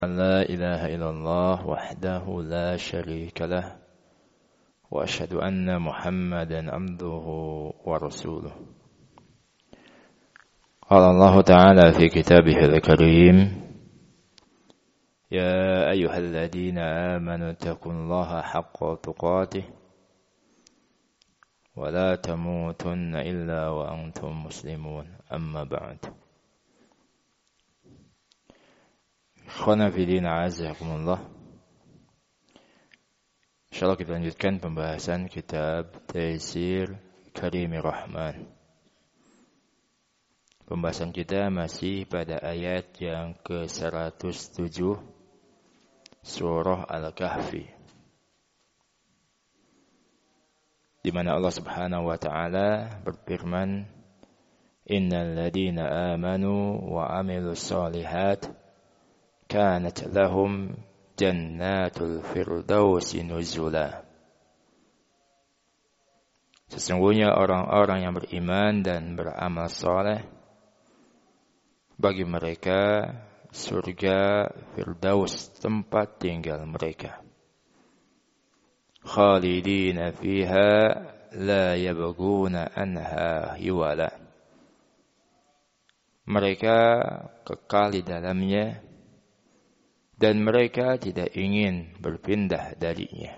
لا إله إلا الله وحده لا شريك له وأشهد أن محمدا عبده ورسوله قال الله تعالى في كتابه الكريم يا أيها الذين آمنوا اتقوا الله حق تقاته ولا تموتن إلا وأنتم مسلمون أما بعد Ikhwana fillah azakumullah. Insyaallah kita lanjutkan pembahasan kitab Taisir Karimir Rahman. Pembahasan kita masih pada ayat yang ke-107 surah Al-Kahfi, di mana Allah Subhanahu wa taala berfirman, "Innal ladzina amanu wa 'amilus shalihat kanat lahum jannatul firdausi nuzula." Sesungguhnya orang-orang yang beriman dan beramal saleh, bagi mereka surga firdaus tempat tinggal mereka. Khalidina fiha la yabghuna anha hiwala. Mereka kekal di dalamnya dan mereka tidak ingin berpindah darinya.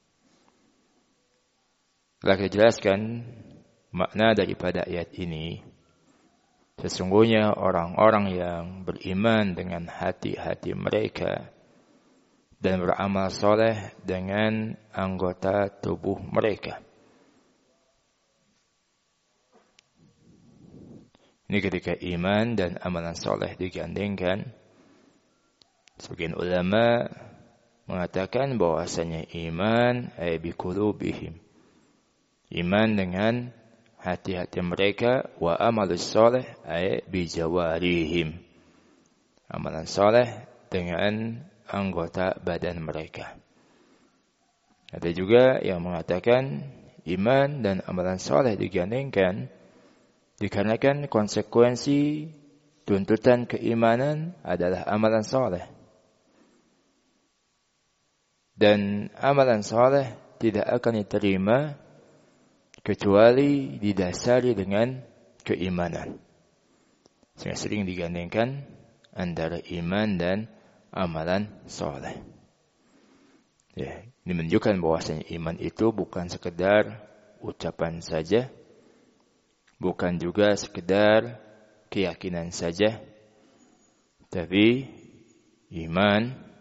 Telah kita jelaskan makna daripada ayat ini. Sesungguhnya orang-orang yang beriman dengan hati-hati mereka dan beramal soleh dengan anggota tubuh mereka. Ini ketika iman dan amalan soleh digandengkan. Sebagian ulama mengatakan bahwasanya iman ay biqulubihim, iman dengan hati-hati mereka, wa amalus soleh ay bijawarihim, amalan soleh dengan anggota badan mereka. Ada juga yang mengatakan iman dan amalan soleh digandengkan dikarenakan konsekuensi tuntutan keimanan adalah amalan soleh. Dan amalan saleh tidak akan diterima kecuali didasari dengan keimanan. Sehingga sering digandengkan antara iman dan amalan saleh. Ya, ini menunjukkan bahwasanya iman itu bukan sekedar ucapan saja, bukan juga sekedar keyakinan saja, tapi iman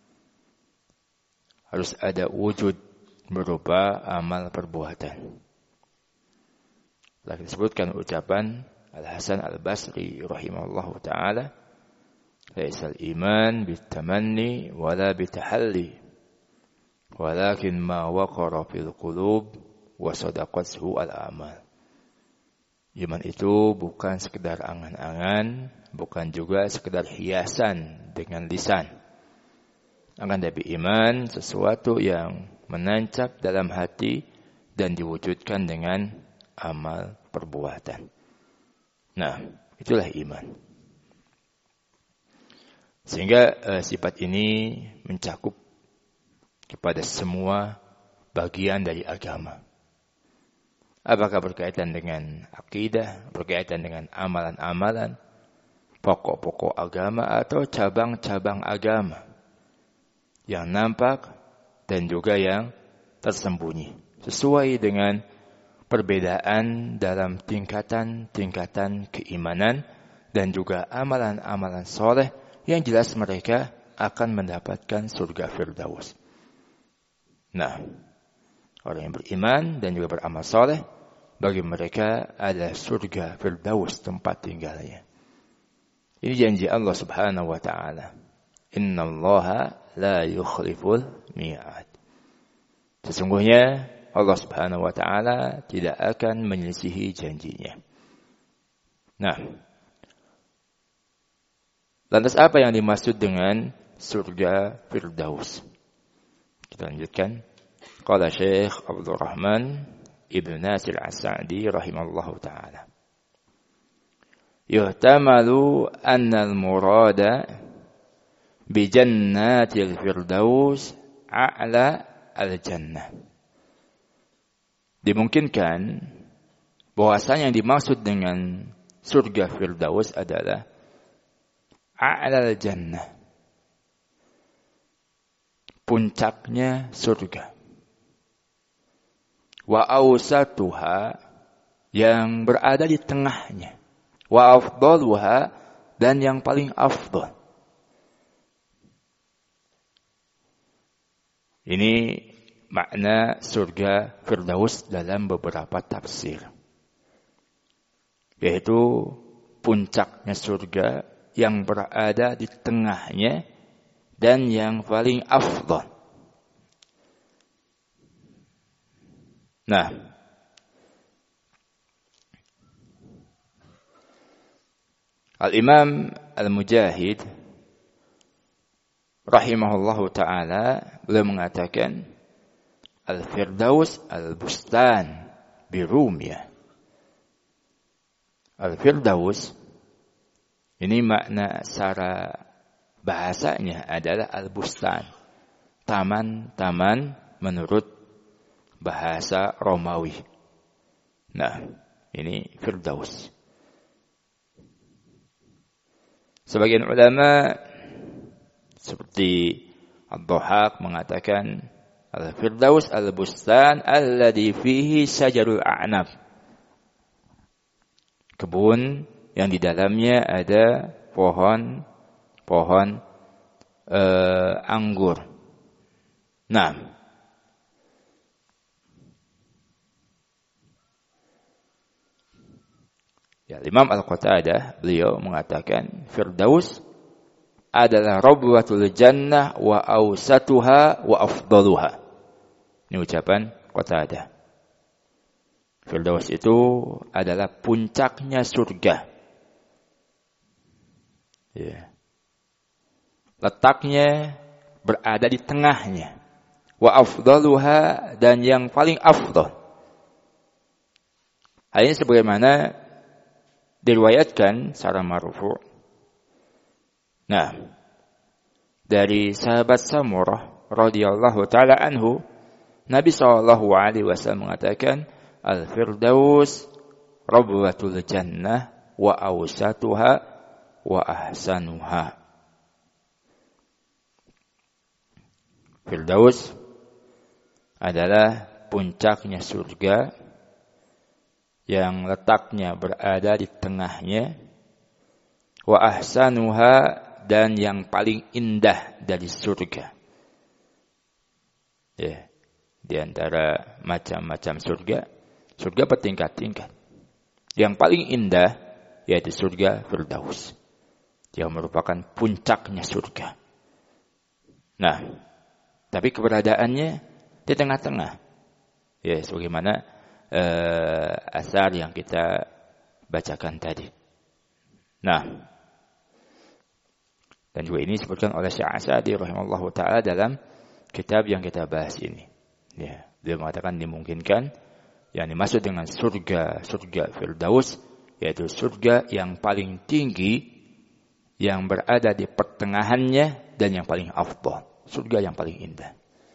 harus ada wujud berupa amal perbuatan. Telah disebutkan ucapan Al-Hasan Al-Basri rahimahullahu ta'ala, "Laisal iman bitamanni wala bitahalli, walakin ma waqara fil qulub wa sadaqathu al-amal." Iman itu bukan sekedar angan-angan, bukan juga sekedar hiasan dengan lisan. Akan tapi iman sesuatu yang menancap dalam hati dan diwujudkan dengan amal perbuatan. Nah, itulah iman. Sehingga sifat ini mencakup kepada semua bagian dari agama. Apakah berkaitan dengan akidah, berkaitan dengan amalan-amalan, pokok-pokok agama atau cabang-cabang agama yang nampak dan juga yang tersembunyi, sesuai dengan perbedaan dalam tingkatan-tingkatan keimanan dan juga amalan-amalan soleh yang jelas mereka akan mendapatkan surga firdaus. Nah, orang yang beriman dan juga beramal soleh, bagi mereka ada surga firdaus tempat tinggalnya. Ini janji Allah Subhanahu wa ta'ala. Innallaha la yukhliful mi'ad. Sesungguhnya Allah Subhanahu wa taala tidak akan menyelisihi janjinya. Nah, lantas apa yang dimaksud dengan surga firdaus? Kita lanjutkan. Qala Syekh Abdul Rahman Ibn Nasir As-Sa'di rahimallahu taala. Yuhtamalu anna al-murada bi jannatil firdaus a'la al-jannah. Dimungkinkan bahwasanya yang dimaksud dengan surga firdaus adalah a'la al-jannah, puncaknya surga. Wa awsatuha, yang berada di tengahnya. Wa afdaluha, dan yang paling afdal. Ini makna surga firdaus dalam beberapa tafsir. Yaitu puncaknya surga yang berada di tengahnya dan yang paling afdal. Nah, Al-Imam Al-Mujahid rahimahullahu ta'ala beliau mengatakan Al-Firdaus Al-Bustan Birumiyah. Al-Firdaus ini makna secara bahasanya adalah Al-Bustan, taman-taman menurut bahasa Romawi. Nah, ini Firdaus. Sebagian ulama seperti Ad-Dhahhak mengatakan Al-Firdaus Al-Bustan alladhi fihi sajarul a'nab. Kebun yang di dalamnya ada pohon anggur. Nah, ya, Imam Al-Qatadah beliau mengatakan Firdaus adalah rabwatul jannah wa awsatuha wa afdaluha. Ini ucapan Qatadah. Firdaus itu adalah puncaknya surga. Ya. Letaknya berada di tengahnya. Wa afdaluha, dan yang paling afdal. Hal ini sebagaimana diriwayatkan secara marfu'. Nah, dari sahabat Samurah radhiyallahu taala anhu, Nabi sallallahu alaihi wasallam mengatakan, Al-Firdaus rabwatul jannah wa awsatuha wa ahsanuha. Firdaus adalah puncaknya surga yang letaknya berada di tengahnya, wa ahsanuha, dan yang paling indah dari surga. Ya, di antara macam-macam surga bertingkat-tingkat. Yang paling indah yaitu surga Firdaus, yang merupakan puncaknya surga. Nah, tapi keberadaannya di tengah-tengah. Ya, sebagaimana asar yang kita bacakan tadi. Nah, dan juga ini disebutkan oleh Syekh Asadi rahimahullahu taala dalam kitab yang kita bahas ini. Ya, dia mengatakan dimungkinkan yang dimaksud dengan surga Firdaus yaitu surga yang paling tinggi, yang berada di pertengahannya, dan yang paling afdal, surga yang paling indah.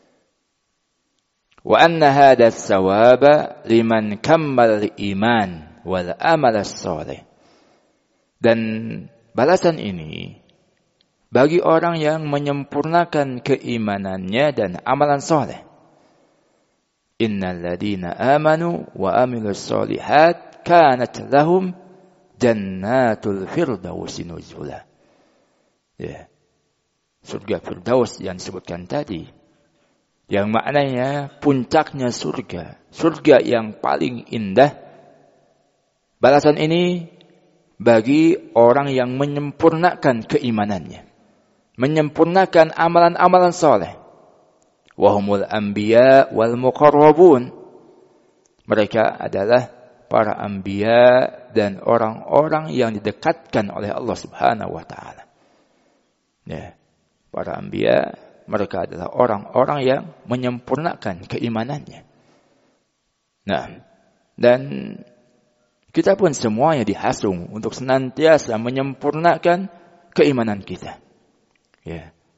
Wa anna hadha as-sawaba liman kammal iman wal amal as-salih. Dan balasan ini bagi orang yang menyempurnakan keimanannya dan amalan soleh. Innal ladina amanu wa amilus solihat kanat lahum jannatul firdausi nuzula. Ya. Surga Firdaus yang disebutkan tadi, yang maknanya puncaknya surga yang paling indah. Balasan ini bagi orang yang menyempurnakan keimanannya, menyempurnakan amalan-amalan soleh. Wahumul anbiya wal muqarrabun. Mereka adalah para anbiya dan orang-orang yang didekatkan oleh Allah Subhanahu wa taala. Ya, para anbiya, mereka adalah orang-orang yang menyempurnakan keimanannya. Nah, dan kita pun semuanya dihasung untuk senantiasa menyempurnakan keimanan kita. Ya,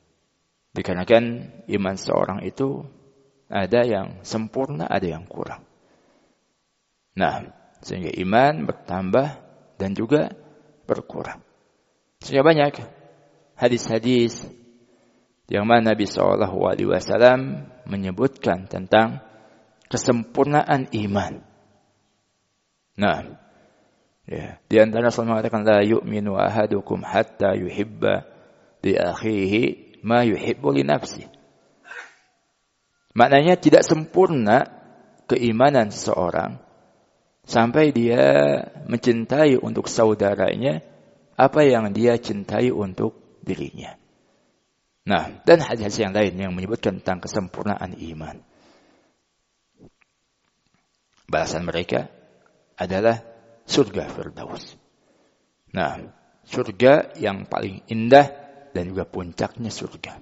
Dikarenakan iman seorang itu ada yang sempurna, ada yang kurang. Nah, sehingga iman bertambah dan juga berkurang. Sehingga banyak hadis-hadis yang mana Nabi SAW menyebutkan tentang kesempurnaan iman. Nah, ya, di antara Rasul mengatakan la yu'minu ahadukum hatta yuhibba li akhihi ma yuhibbu li nafsi. Maknanya tidak sempurna keimanan seseorang sampai dia mencintai untuk saudaranya apa yang dia cintai untuk dirinya. Nah, dan hadis yang lain yang menyebutkan tentang kesempurnaan iman. Balasan mereka adalah surga Firdaus. Nah, surga yang paling indah dan juga puncaknya surga.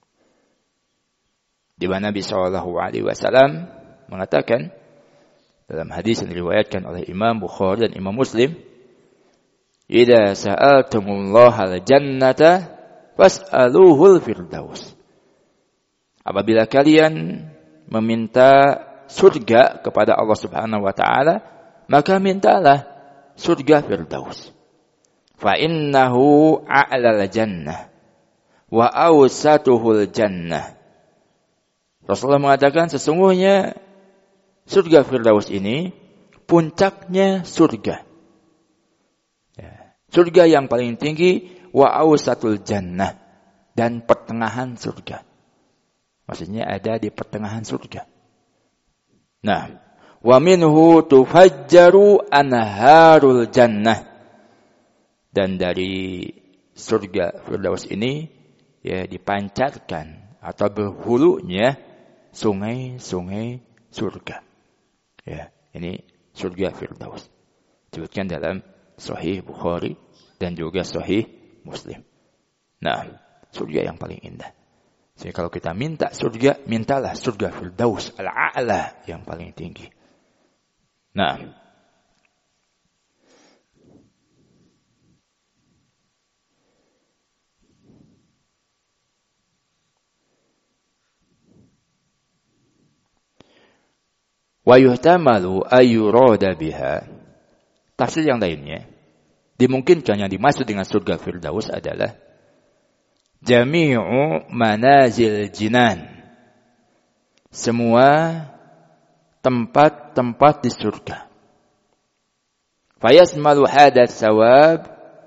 Di mana Nabi SAW mengatakan dalam hadis yang diriwayatkan oleh Imam Bukhari dan Imam Muslim, "Idza sa'altumullaha al-jannata fas'aluhul firdaus." Apabila kalian meminta surga kepada Allah Subhanahu wa taala, maka mintalah surga Firdaus. Fa innahu a'lal jannah wa awsatuhul jannah. Rasulullah mengatakan sesungguhnya surga Firdaus ini puncaknya surga. Ya. Surga yang paling tinggi wa awsatul jannah dan pertengahan surga. Maksudnya ada di pertengahan surga. Nah, wa minhu tufajjaru anharul jannah. Dan dari surga Firdaus ini ya dipancarkan atau berhulunya sungai-sungai surga. Ya, ini surga Firdaus. Disebutkan dalam Sahih Bukhari dan juga Sahih Muslim. Nah, surga yang paling indah. Jadi kalau kita minta surga, mintalah surga Firdaus al-a'la yang paling tinggi. Nah, wa yuhtamalu ayyurada biha. Tafsir yang lainnya, dimungkinkan yang dimaksud dengan surga Firdaus adalah jami'u manazil jinan. Semua tempat-tempat di surga. Fayasmalu hadat sawab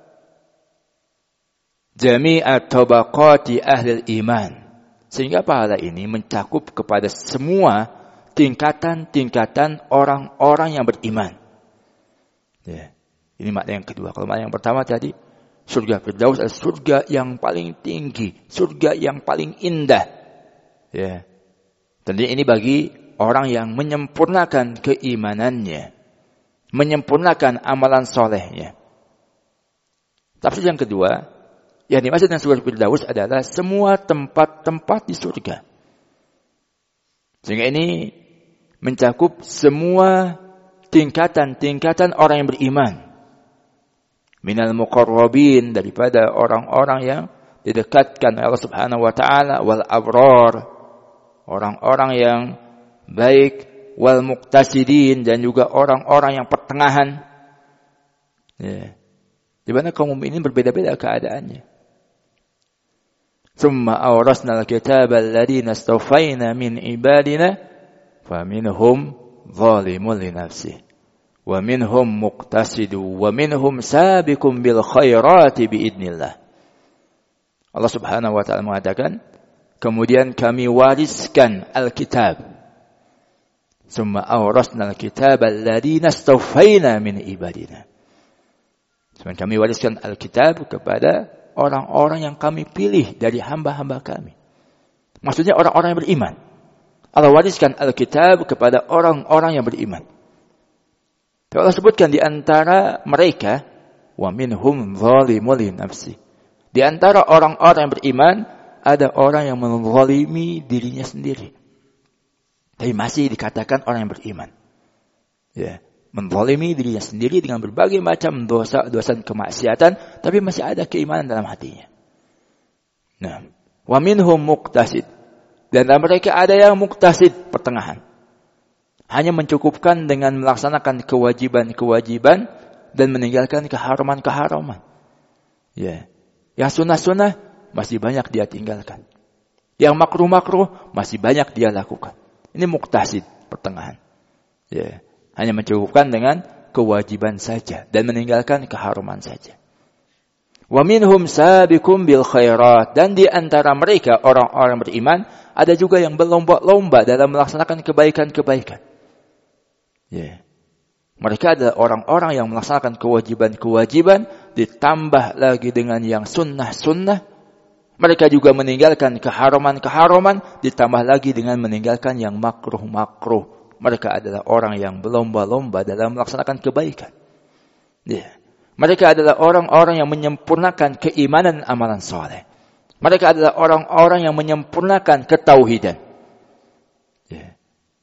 jami'a tabaqati ahli iman. Sehingga pahala ini mencakup kepada semua tingkatan-tingkatan orang-orang yang beriman. Ya. Ini makna yang kedua. Kalau makna yang pertama tadi, surga Firdaus adalah surga yang paling tinggi, surga yang paling indah. Ya. Tentunya ini bagi orang yang menyempurnakan keimanannya, menyempurnakan amalan solehnya. Tafsir yang kedua, yang dimaksud dengan surga Firdaus adalah semua tempat-tempat di surga. Sehingga ini mencakup semua tingkatan-tingkatan orang yang beriman. Minal muqarrabin, daripada orang-orang yang didekatkan oleh Allah Subhanahu wa taala, wal abrar, orang-orang yang baik, wal muqtasidin, dan juga orang-orang yang pertengahan. Ya. Di mana kaum mukminin berbeda-beda keadaannya. Tsumma awrasna al-kitaba alladziina istafayna min ibadina faminhum zalimun li nafsihi wa minhum muqtasidu wa minhum sabiqun bil khairati biidznillah. Allah Subhanahu wa taala mengatakan, kemudian kami wariskan Alkitab. Summa awrasna al-kitaba alladziina istafayna min ibadina. Kemudian kami wariskan Alkitab kepada orang-orang yang kami pilih dari hamba-hamba kami. Maksudnya orang-orang yang beriman. Allah wariskan Alkitab kepada orang-orang yang beriman. Allah sebutkan di antara mereka, wa minhum zalimun li nafsi. Di antara orang-orang yang beriman, ada orang yang menzalimi dirinya sendiri. Tapi masih dikatakan orang yang beriman. Ya, menzalimi dirinya sendiri dengan berbagai macam dosa-dosa kemaksiatan, tapi masih ada keimanan dalam hatinya. Nah, Wa minhum muqtasid. Dan mereka ada yang muqtasid, pertengahan. Hanya mencukupkan dengan melaksanakan kewajiban-kewajiban dan meninggalkan keharaman-keharaman. Ya. Yang sunnah-sunnah masih banyak dia tinggalkan. Yang makruh-makruh masih banyak dia lakukan. Ini muqtasid, pertengahan. Ya. Hanya mencukupkan dengan kewajiban saja dan meninggalkan keharaman saja. Wa minhum sabiqum bil khairat, dan di antara mereka orang-orang beriman ada juga yang berlomba-lomba dalam melaksanakan kebaikan-kebaikan. Ya. Mereka adalah orang-orang yang melaksanakan kewajiban-kewajiban ditambah lagi dengan yang sunnah-sunnah. Mereka juga meninggalkan keharaman-keharaman ditambah lagi dengan meninggalkan yang makruh-makruh. Mereka adalah orang yang berlomba-lomba dalam melaksanakan kebaikan. Ya. Mereka adalah orang-orang yang menyempurnakan keimanan dan amalan soleh. Mereka adalah orang-orang yang menyempurnakan ketauhidan. Ya.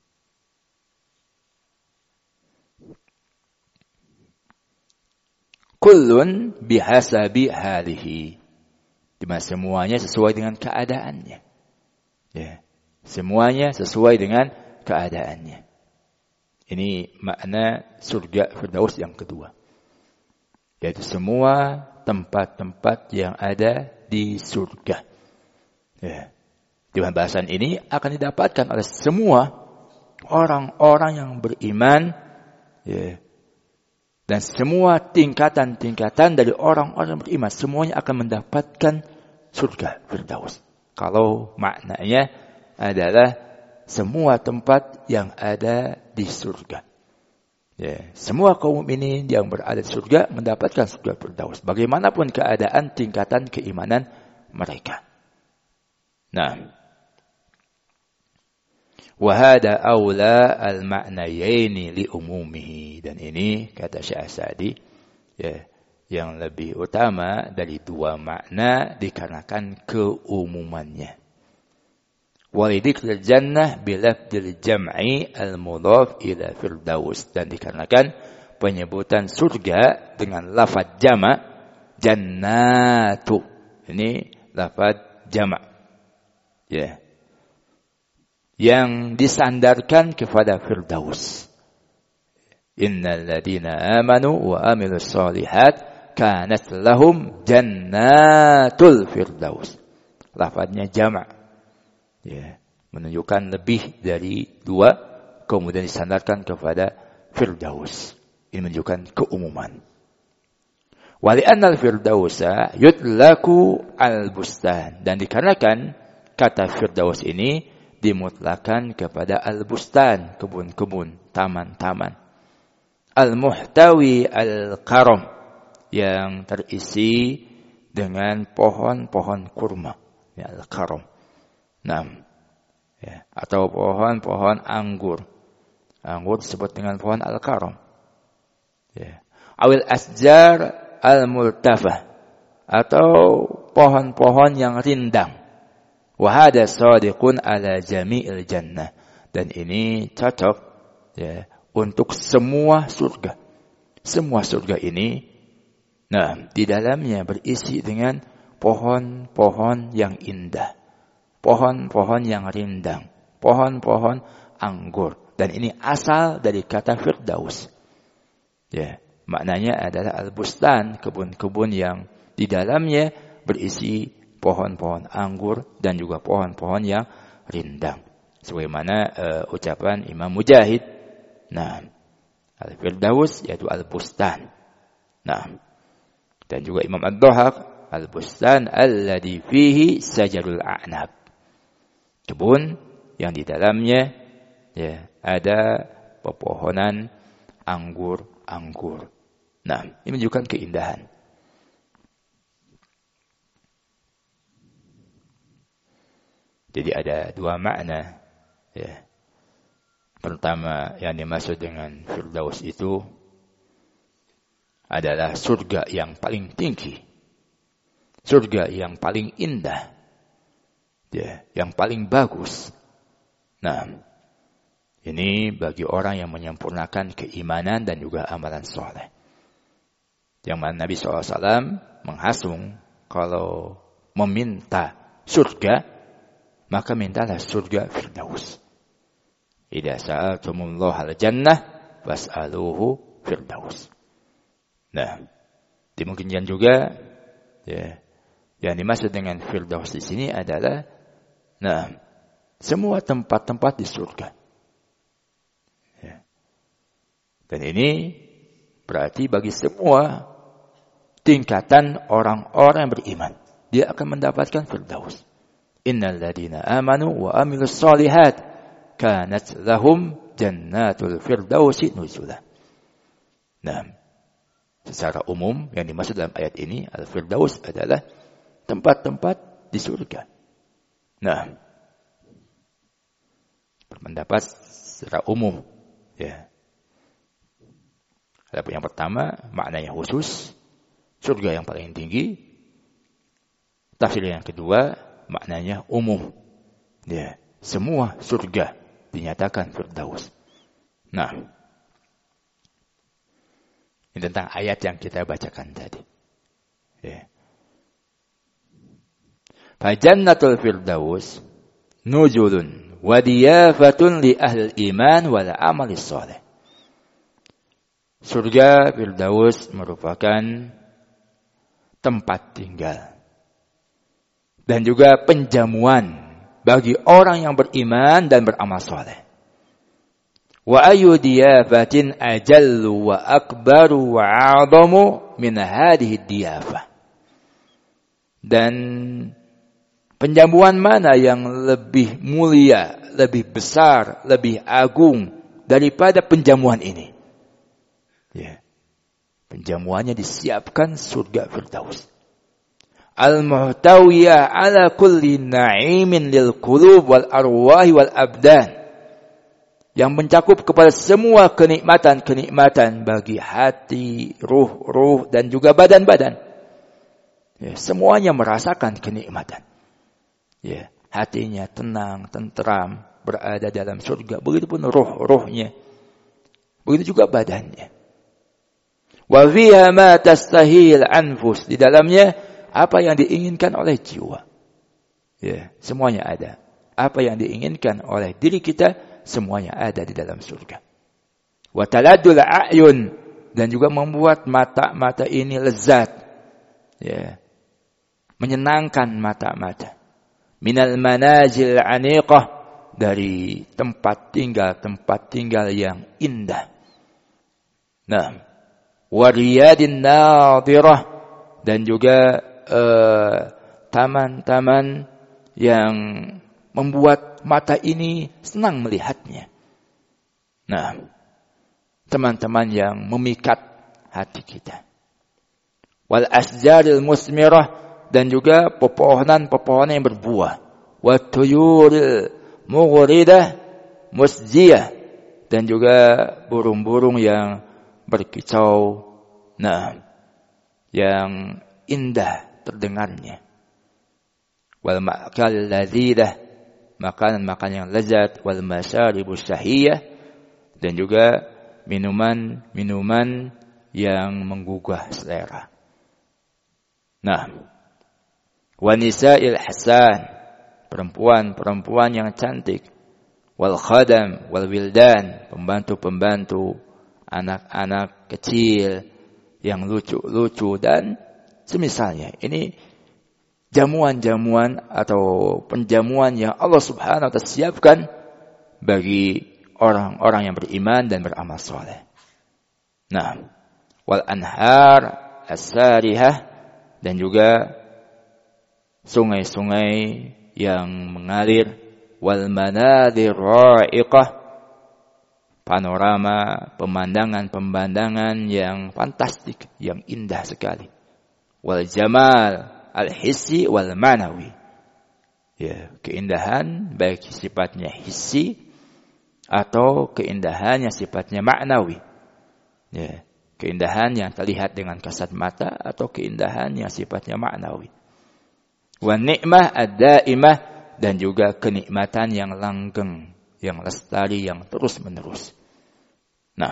Kullun bihasabi halihi. Dimana semuanya sesuai dengan keadaannya. Ya. Semuanya sesuai dengan keadaannya. Ini makna surga Firdaus yang kedua. Yaitu semua tempat-tempat yang ada di surga. Ya. Di bahasan ini akan didapatkan oleh semua orang-orang yang beriman. Ya. Dan semua tingkatan-tingkatan dari orang-orang yang beriman. Semuanya akan mendapatkan surga Firdaus. Kalau maknanya adalah semua tempat yang ada di surga. Ya, semua kaum mukminin yang berada di surga mendapatkan surga Firdaus. Bagaimanapun keadaan tingkatan keimanan mereka. Nah, wahada aula al-ma'nayaini li umumihi, dan ini kata Syekh Sa'di, ya, yang lebih utama dari dua makna dikarenakan keumumannya. Walidikil jannah bilafdil jam'i al-mudhaf ila firdaus, dan dikarenakan penyebutan surga dengan lafaz jama' jannatu, ini lafaz jama', ya, yang disandarkan kepada firdaus. Innal ladina amanu wa amilus solihat kanat lahum jannatul firdaus. Lafaznya jama', ya, menunjukkan lebih dari dua, kemudian disandarkan kepada firdaus. Ini menunjukkan keumuman. Wa li'anna al-firdausa yutlaku al-bustan, dan dikarenakan kata firdaus ini dimutlakan kepada al-bustan, kebun-kebun, taman-taman. Al-muhtawi al-karam, yang terisi dengan pohon-pohon kurma, ya, al-karam. Nah, ya, atau pohon-pohon anggur. Anggur disebut dengan pohon al-karam. Ya. Awil asjar al-multafah, atau pohon-pohon yang rindang. Wa hada shadiqun ala jami'il jannah, dan ini cocok, ya, untuk semua surga. Semua surga ini, nah, di dalamnya berisi dengan pohon-pohon yang indah. Pohon-pohon yang rindang, pohon-pohon anggur, dan ini asal dari kata firdaus. Ya, maknanya adalah al-bustan, kebun-kebun yang di dalamnya berisi pohon-pohon anggur dan juga pohon-pohon yang rindang. Sebagaimana ucapan Imam Mujahid, nah, al-firdaus yaitu al-bustan. Nah, dan juga Imam Ad-Dhahak, al-bustan alladhi fihi sajarul a'nab. Kebun yang di dalamnya, ya, ada pepohonan anggur-anggur. Nah, ini menunjukkan keindahan. Jadi ada dua makna, ya. Pertama yang dimaksud dengan firdaus itu adalah surga yang paling tinggi, surga yang paling indah, ya, yang paling bagus. Nah, ini bagi orang yang menyempurnakan keimanan dan juga amalan soleh. Yang mana Nabi SAW menghasung kalau meminta surga, maka mintalah surga Firdaus. Idza sa'altumullaha al-jannah fas'aluhu Firdaus. Nah, dimungkinkan juga ya, yang dimaksud dengan Firdaus di sini adalah semua tempat-tempat di surga. Ya. Dan ini berarti bagi semua tingkatan orang-orang yang beriman, dia akan mendapatkan Firdaus. Innal ladzina amanu wa amilus shalihat kanat lahum jannatul firdausi nuzula. Nah, secara umum yang dimaksud dalam ayat ini al-firdaus adalah tempat-tempat di surga. Nah, berpendapat secara umum ya. Adapun yang pertama maknanya khusus, surga yang paling tinggi. Tafsir yang kedua maknanya umum. Ya, semua surga dinyatakan firdaus. Nah, ini tentang ayat yang kita bacakan tadi. Ya. Fajannatul firdaus nuzulun wa diyafatun li ahli iman wal amali shalih. Surga Firdaus merupakan tempat tinggal dan juga penjamuan bagi orang yang beriman dan beramal saleh. Wa ayu diyafatin ajallu wa akbaru wa 'azamu min hadhihi diyafah. Dan penjamuan mana yang lebih mulia, lebih besar, lebih agung daripada penjamuan ini? Ya. Penjamuannya disiapkan surga Firdaus. Al-muhtawiyah ala kulli na'imin lil qulub wal arwahi wal abdan. Yang mencakup kepada semua kenikmatan-kenikmatan bagi hati, ruh dan juga badan-badan. Ya, semuanya merasakan kenikmatan. Ya, hatinya tenang, tentram, berada dalam surga. Begitupun ruhnya. Begitu juga badannya. Wa fiha ma tastahil anfus, di dalamnya apa yang diinginkan oleh jiwa. Ya, semuanya ada. Apa yang diinginkan oleh diri kita semuanya ada di dalam surga. Wa taladul a'yun, dan juga membuat mata-mata ini lezat. Ya. Menyenangkan mata-mata. Minal manazil aniqah, dari tempat tinggal yang indah. Nah, wariyadin nadirah, dan juga taman-taman yang membuat mata ini senang melihatnya. Nah, teman-teman yang memikat hati kita. Wal asjaril musmirah, dan juga pepohonan-pepohonan yang berbuah. Wat tuyuril mughridah musjiyah, dan juga burung-burung yang berkicau, yang indah terdengarnya. Wal ma'kal ladzidah, makanan-makanan yang lezat. Wal masyaribus syahiyah, dan juga minuman-minuman yang menggugah selera. Nah, wa nisa'il hasan, perempuan-perempuan yang cantik. Wal khadam wal wildan, pembantu-pembantu, anak-anak kecil yang lucu-lucu dan semisalnya. Ini jamuan-jamuan atau penjamuan yang Allah Subhanahu wa taala siapkan bagi orang-orang yang beriman dan beramal saleh. Nah, wal anhar as-sarihah, dan juga sungai-sungai yang mengalir. Wal manadir ra'iqah, panorama, pemandangan-pemandangan yang fantastik, yang indah sekali. Wal jamal al-hissi wal manawi. Ya, keindahan baik sifatnya hissi atau keindahan yang sifatnya maknawi. Ya, keindahan yang terlihat dengan kasat mata atau keindahan yang sifatnya maknawi. Wa ni'mah ad-daimah, dan juga kenikmatan yang langgeng, yang lestari, yang terus-menerus. Nah,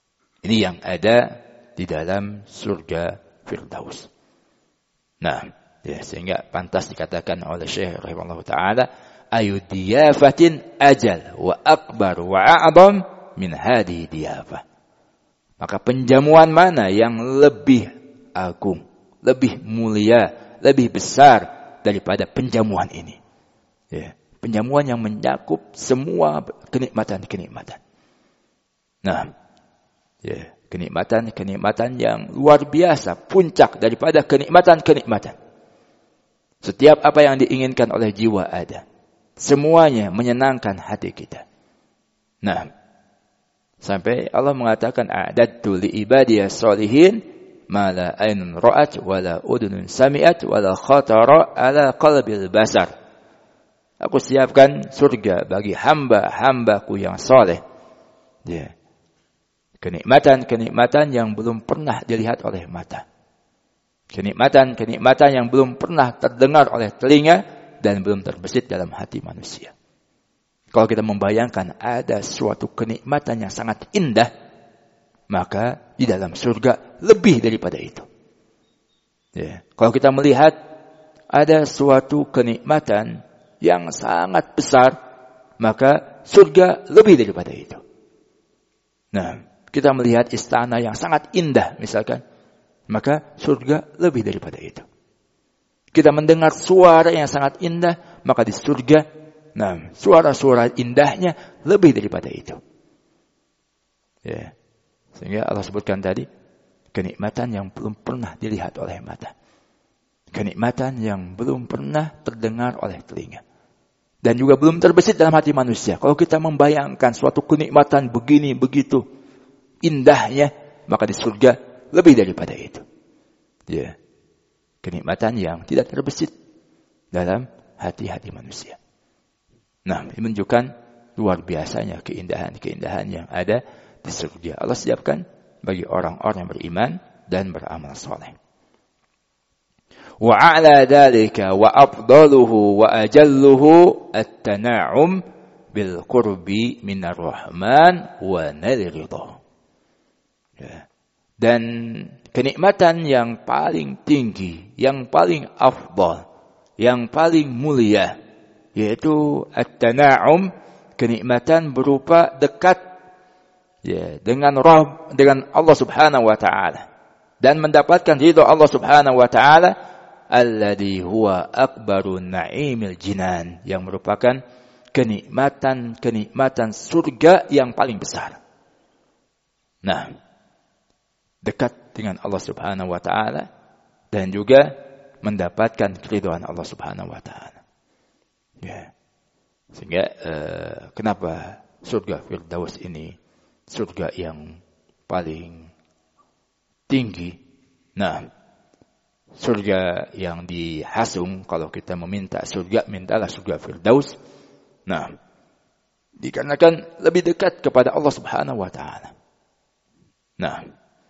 ini yang ada di dalam surga Firdaus. Nah, Ya, sehingga pantas dikatakan oleh Syekh rahimahullah ta'ala, ayu diyafatin ajal wa akbar wa a'zam min hadi diyafah. Maka penjamuan mana yang lebih agung, lebih mulia, lebih besar daripada penjamuan ini? Ya, penjamuan yang mencakup semua kenikmatan-kenikmatan. Nah, ya, kenikmatan-kenikmatan yang luar biasa, puncak daripada kenikmatan-kenikmatan. Setiap apa yang diinginkan oleh jiwa ada. Semuanya menyenangkan hati kita. Nah, sampai Allah mengatakan, a'dadtu li ibadiyas sholihin ma la ainun ra'at wa la udhunun sami'at wa la khatara ala qalbil basar. Aku siapkan surga bagi hamba-hambaku yang soleh. Ya. Kenikmatan-kenikmatan yang belum pernah dilihat oleh mata. Kenikmatan-kenikmatan yang belum pernah terdengar oleh telinga dan belum terbesit dalam hati manusia. Kalau kita membayangkan ada suatu kenikmatan yang sangat indah, maka di dalam surga lebih daripada itu. Ya. Kalau kita melihat ada suatu kenikmatan yang sangat besar, maka surga lebih daripada itu. Nah, kita melihat istana yang sangat indah misalkan, maka surga lebih daripada itu. Kita mendengar suara yang sangat indah, maka di surga, nah, suara-suara indahnya lebih daripada itu. Ya. Sehingga Allah sebutkan tadi, kenikmatan yang belum pernah dilihat oleh mata. Kenikmatan yang belum pernah terdengar oleh telinga. Dan juga belum terbesit dalam hati manusia. Kalau kita membayangkan suatu kenikmatan begini, begitu indahnya, maka di surga lebih daripada itu. Ya. Kenikmatan yang tidak terbesit dalam hati-hati manusia. Nah, ini menunjukkan luar biasanya keindahan-keindahan yang ada di surga. Allah siapkan bagi orang-orang yang beriman dan beramal soleh. Wa a'la dzalika wa afdaluhu wa ajalluhu at-tana'um bil qurbi minar rahman wa nail ridha. Ya. Dan kenikmatan yang paling tinggi, yang paling afdal, yang paling mulia, yaitu at-tana'um, kenikmatan berupa dekat ya, dengan Allah Subhanahu wa taala dan mendapatkan ridha Allah Subhanahu wa taala, alladzi huwa akbarun na'imil jinan, yang merupakan kenikmatan surga yang paling besar. Nah, dekat dengan Allah Subhanahu wa taala dan juga mendapatkan keridhaan Allah Subhanahu wa taala. Ya. Sehingga kenapa surga Firdaus ini surga yang paling tinggi? Nah, surga yang dihasung, kalau kita meminta surga, mintalah surga Firdaus. Nah, dikarenakan lebih dekat kepada Allah Subhanahu wa taala. Nah,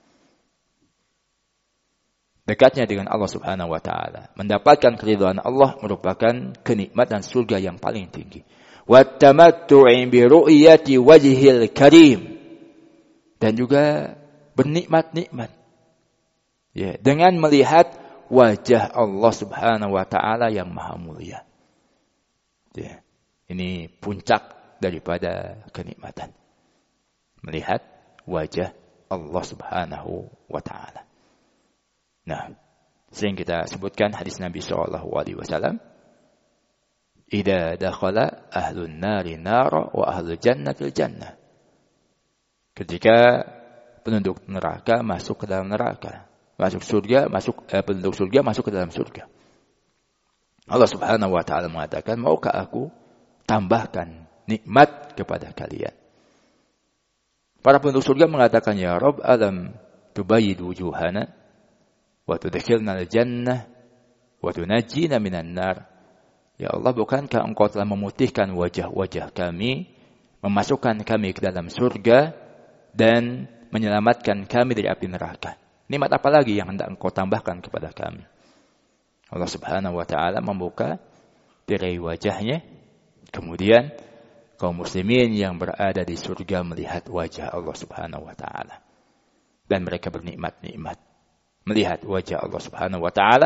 dekatnya dengan Allah Subhanahu wa taala, mendapatkan keridhaan Allah merupakan kenikmatan surga yang paling tinggi. Wa tamattu'i bi ru'yati wajhil karim, dan juga bernikmat-nikmat ya, dengan melihat wajah Allah Subhanahu wa taala yang maha mulia. Ya, ini puncak daripada kenikmatan. Melihat wajah Allah Subhanahu wa taala. Nah, sering kita sebutkan hadis Nabi SAW, idza dakhala ahlun nari nara wa ahlul jannati jannah. Ketika penduduk neraka masuk ke dalam neraka, masuk surga, penduduk surga masuk ke dalam surga. Allah Subhanahu wa taala mengatakan, maukah aku tambahkan nikmat kepada kalian? Para penduduk surga mengatakan, ya Rabb, alam tubayyid wujuhana wa tudkhilna al-jannah wa tunajjina minan nar. Ya Allah, bukankah Engkau telah memutihkan wajah-wajah kami, memasukkan kami ke dalam surga dan menyelamatkan kami dari api neraka? Nikmat apa lagi yang hendak Engkau tambahkan kepada kami? Allah Subhanahu wa taala membuka tirai wajahnya, kemudian kaum muslimin yang berada di surga melihat wajah Allah Subhanahu wa taala dan mereka bernikmat-nikmat melihat wajah Allah Subhanahu wa taala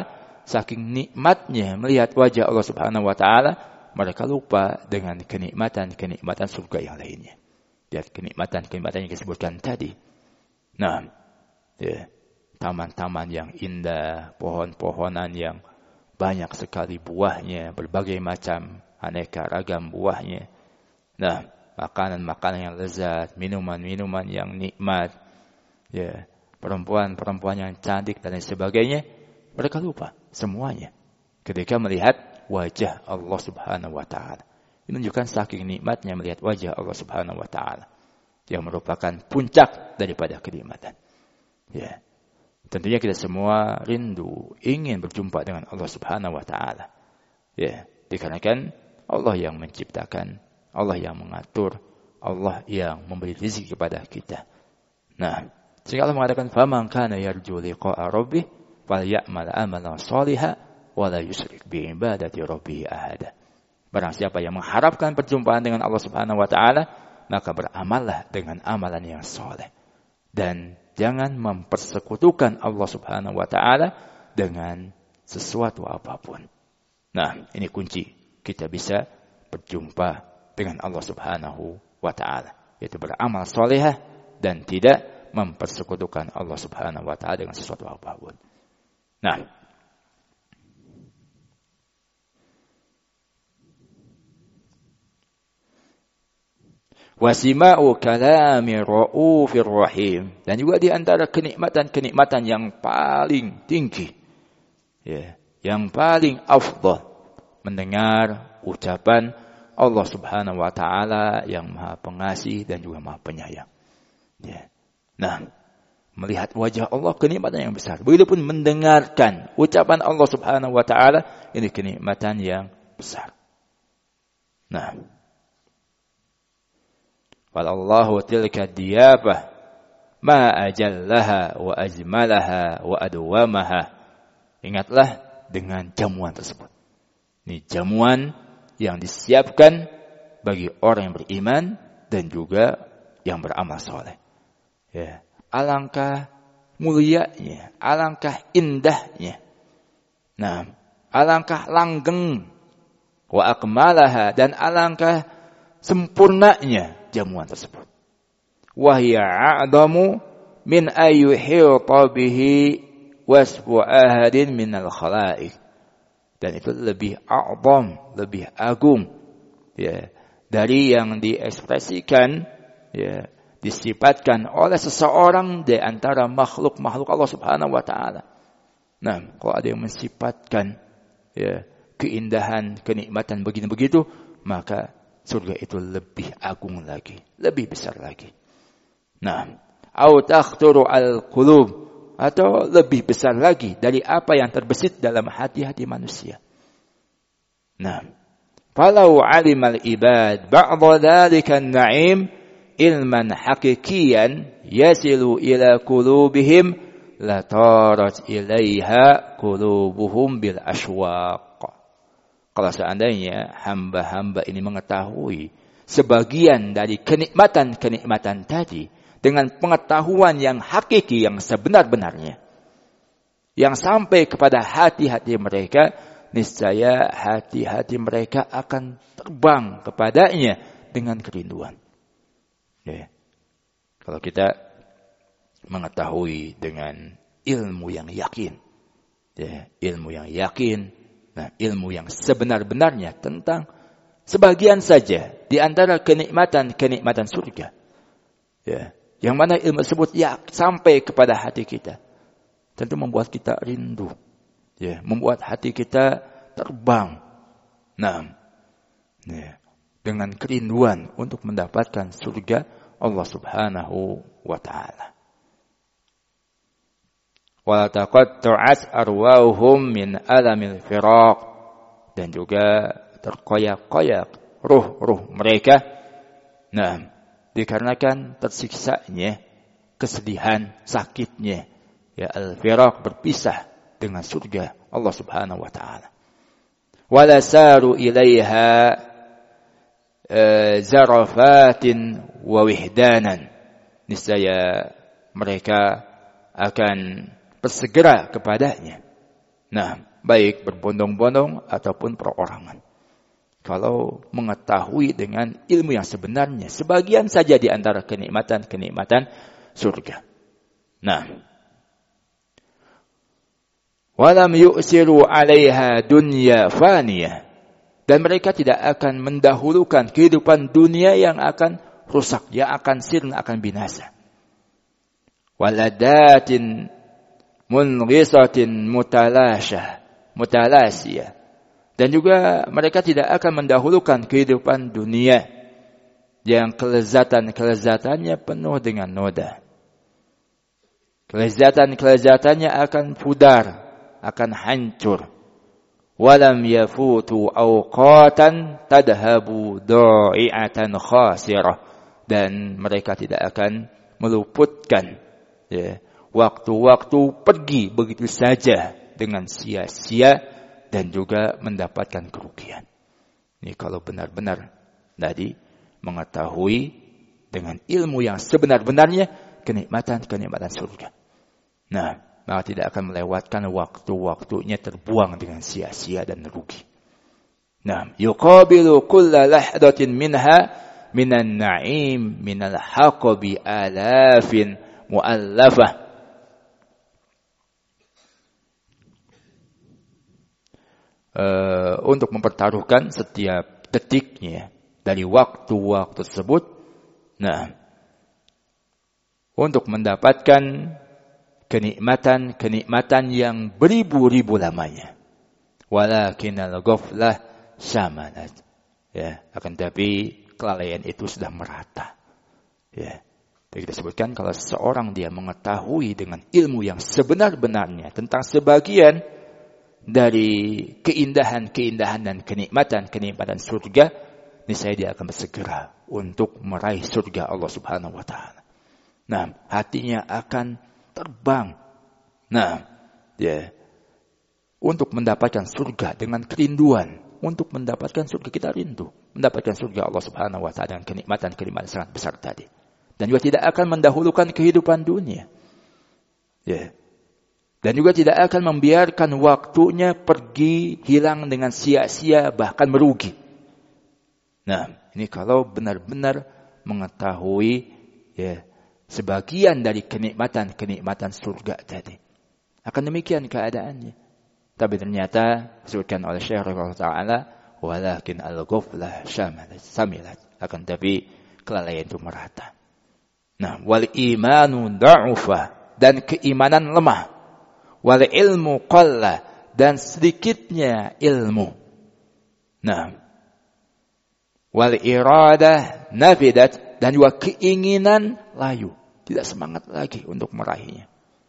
saking nikmatnya melihat wajah Allah Subhanahu wa taala, mereka lupa dengan kenikmatan surga yang lainnya. Lihat kenikmatan yang disebutkan tadi. Nah, ya, taman-taman yang indah, pohon-pohonan yang banyak sekali buahnya, berbagai macam aneka ragam buahnya. Nah, makanan-makanan yang lezat, minuman-minuman yang nikmat, ya, perempuan-perempuan yang cantik dan lain sebagainya, mereka lupa semuanya ketika melihat wajah Allah Subhanahu wa taala. Ini menunjukkan saking nikmatnya melihat wajah Allah Subhanahu wa taala yang merupakan puncak daripada kenikmatan. Ya. Tentunya kita semua rindu ingin berjumpa dengan Allah Subhanahu wa taala. Ya, dikarenakan Allah yang menciptakan, Allah yang mengatur, Allah yang memberi rezeki kepada kita. Nah, sehingga Allah mengatakan faman kana yarju liqa'a rabbih falyamal amalan shalihan wa la yusyrik bi ibadati rabbih ahada. Barang siapa yang mengharapkan perjumpaan dengan Allah Subhanahu wa taala, maka beramallah dengan amalan yang saleh. Dan jangan mempersekutukan Allah Subhanahu wa taala dengan sesuatu apapun. Nah, ini kunci kita bisa berjumpa dengan Allah Subhanahu wa taala, yaitu beramal saleh dan tidak mempersekutukan Allah Subhanahu wa taala dengan sesuatu apapun. Nah, wasima'u kalami ra'ufir rahim, dan juga di antara kenikmatan-kenikmatan yang paling tinggi, ya, yang paling afdal, mendengar ucapan Allah Subhanahu wa taala yang Maha Pengasih dan juga Maha Penyayang. Ya. Nah, melihat wajah Allah kenikmatan yang besar. Begitupun mendengarkan ucapan Allah Subhanahu wa taala, ini kenikmatan yang besar. Nah, wallahu tilka diyabah ma ajallaha wa ajmalaha wa adwamaha. Ingatlah dengan jamuan tersebut. Ini jamuan yang disiapkan bagi orang yang beriman dan juga yang beramal soleh. Ya, alangkah mulianya, alangkah indahnya. Nah, alangkah langgeng wa akmalaha, dan alangkah sempurnanya jamuan tersebut. Wahya a'damu min ayyuhita bihi wasfu ahadin minal khalaik. Dan itu lebih a'zam, lebih agung, ya, dari yang diekspresikan, ya, disifatkan oleh seseorang di antara makhluk-makhluk Allah Subhanahu wa taala. Nah, kalau ada yang mensifatkan, ya, keindahan, kenikmatan begini begitu, maka surga itu lebih agung lagi, lebih besar lagi. Nah, au takhturu al-qulub, atau lebih besar lagi dari apa yang terbesit dalam hati-hati manusia. Nah, falau alimal ibad ba'dha dzalika an-na'im ilman haqiqiyan yasilu ila qulubihim la tarat ilaiha qulubuhum bil ashwaq. Kalau seandainya hamba-hamba ini mengetahui sebagian dari kenikmatan-kenikmatan tadi dengan pengetahuan yang hakiki, yang sebenar-benarnya, yang sampai kepada hati-hati mereka, niscaya hati-hati mereka akan terbang kepadanya dengan kerinduan. Ya. Kalau kita mengetahui dengan ilmu yang yakin, ya, ilmu yang yakin, nah, ilmu yang sebenar-benarnya tentang sebagian saja di antara kenikmatan-kenikmatan surga, ya, yang mana ilmu tersebut ya sampai kepada hati kita, tentu membuat kita rindu, ya, membuat hati kita terbang, nah, ya, dengan kerinduan untuk mendapatkan surga Allah Subhanahu wa taala. Wa taqatta'at arwahum min alamil firaq, dan juga terkoyak-koyak ruh-ruh mereka, nah, dikarenakan tersiksanya kesedihan, sakitnya, ya, al-firaq, berpisah dengan surga Allah Subhanahu wa taala. Wala saru ilaiha zarafatin wa wihdanan, niscaya mereka akan bersegera kepadanya. Nah, baik berbondong-bondong ataupun perorangan. Kalau mengetahui dengan ilmu yang sebenarnya, sebagian saja di antara kenikmatan-kenikmatan surga. Nah, walam yu'siru 'alaiha dunya faniyah. Dan mereka tidak akan mendahulukan kehidupan dunia yang akan rusak, yang akan sirna, akan binasa. Waladatin munghisatin mutalasiyah. Dan juga mereka tidak akan mendahulukan kehidupan dunia yang kelezatan-kelezatannya penuh dengan noda. Kelezatan-kelezatannya akan pudar, akan hancur. Walam yafutu awqatan tadhabu da'i'atan khasirah. Dan mereka tidak akan meluputkan waktu-waktu pergi begitu saja dengan sia-sia dan juga mendapatkan kerugian. Ini kalau benar-benar tadi mengetahui dengan ilmu yang sebenar-benarnya kenikmatan-kenikmatan surga. Nah, maka tidak akan melewatkan waktu-waktunya terbuang dengan sia-sia dan rugi. Nah, yuqabilu kulla lahdatin minha minan na'im minal haqabi alafin mu'allafah. Untuk mempertaruhkan setiap detiknya dari waktu-waktu tersebut. Nah, untuk mendapatkan kenikmatan yang beribu-ribu lamanya. Walakinal ghaflah syamanat. Ya, akan tapi kelalaian itu sudah merata. Ya. Kita sebutkan kalau seorang dia mengetahui dengan ilmu yang sebenar-benarnya tentang sebagian dari keindahan-keindahan dan kenikmatan-kenikmatan surga, niscaya dia akan bersegera untuk meraih surga Allah Subhanahu wa taala. Nah, hatinya akan terbang. Nah, untuk mendapatkan surga dengan kerinduan, untuk mendapatkan surga kita rindu, mendapatkan surga Allah Subhanahu wa taala dengan kenikmatan-kenikmatan sangat besar tadi. Dan juga tidak akan mendahulukan kehidupan dunia. Dan juga tidak akan membiarkan waktunya pergi hilang dengan sia-sia bahkan merugi. Nah, ini kalau benar-benar mengetahui sebagian dari kenikmatan-kenikmatan surga tadi. Akan demikian keadaannya. Tapi ternyata disebutkan oleh Syekh rahimahullah ta'ala, walakin al-ghaflah samilat. Akan tapi kelalaian itu merata. Nah, wal imanu da'ufa, dan keimanan lemah. Wal ilmu qalla, dan sedikitnya ilmu. Nah, wal iradah nafidat, dan juga keinginan layu, tidak semangat lagi untuk meraihnya.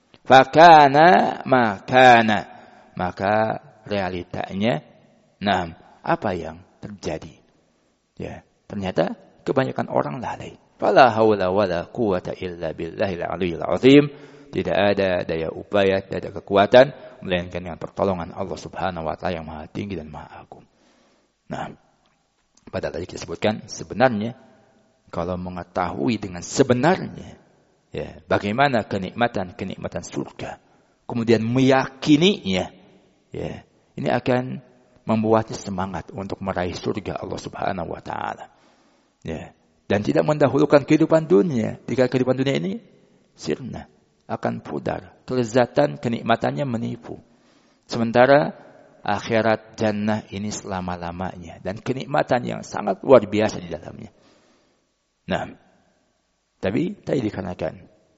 Fakana makana, maka realitanya, nah, apa yang terjadi? Ternyata kebanyakan orang lalai. Fala haula wala quwata illa billahil aliyyil azim. Tidak ada daya upaya, tidak ada kekuatan melainkan dengan pertolongan Allah Subhanahu wa taala yang Maha Tinggi dan Maha Agung. Nah, pada tadi kita sebutkan sebenarnya kalau mengetahui dengan sebenarnya bagaimana kenikmatan-kenikmatan surga, kemudian meyakininya, ini akan membuatnya semangat untuk meraih surga Allah Subhanahu wa taala. Dan tidak mendahulukan kehidupan dunia. Jika kehidupan dunia ini sirna, akan pudar, kelezatan kenikmatannya menipu. Sementara akhirat jannah ini selama-lamanya dan kenikmatan yang sangat luar biasa di dalamnya. Nah, tapi tadi dikarenakan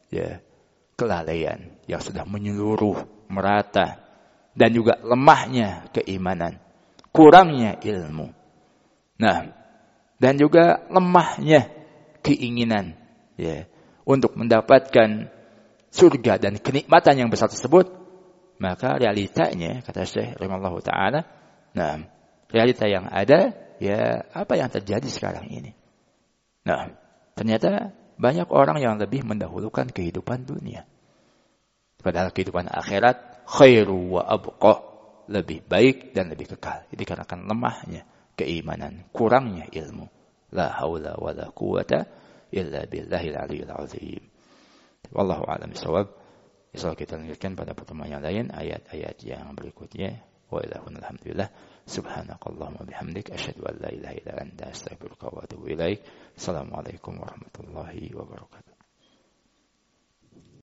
kelalaian yang sudah menyeluruh, merata, dan juga lemahnya keimanan, kurangnya ilmu. Nah, dan juga lemahnya keinginan untuk mendapatkan surga dan kenikmatan yang besar tersebut, maka realitanya, kata Syekh rahimahullah ta'ala, nah, realita yang ada, apa yang terjadi sekarang ini. Nah, ternyata banyak orang yang lebih mendahulukan kehidupan dunia. Padahal kehidupan akhirat, khairu wa abqa, lebih baik dan lebih kekal. Ini dikarenakan lemahnya keimanan, kurangnya ilmu. La haula wa la quwata illa billahil aliyyil azim. Wallahu a'lam bishawab. Insya Allah kita lanjutkan pada pertemuan yang lain ayat-ayat yang berikutnya. Wa ilahuna alhamdulillah. Subhanakallahumma bihamdik asyhadu an la ilaha illa anta astaghfiruka wa atubu ilaik. Assalamualaikum warahmatullahi wabarakatuh.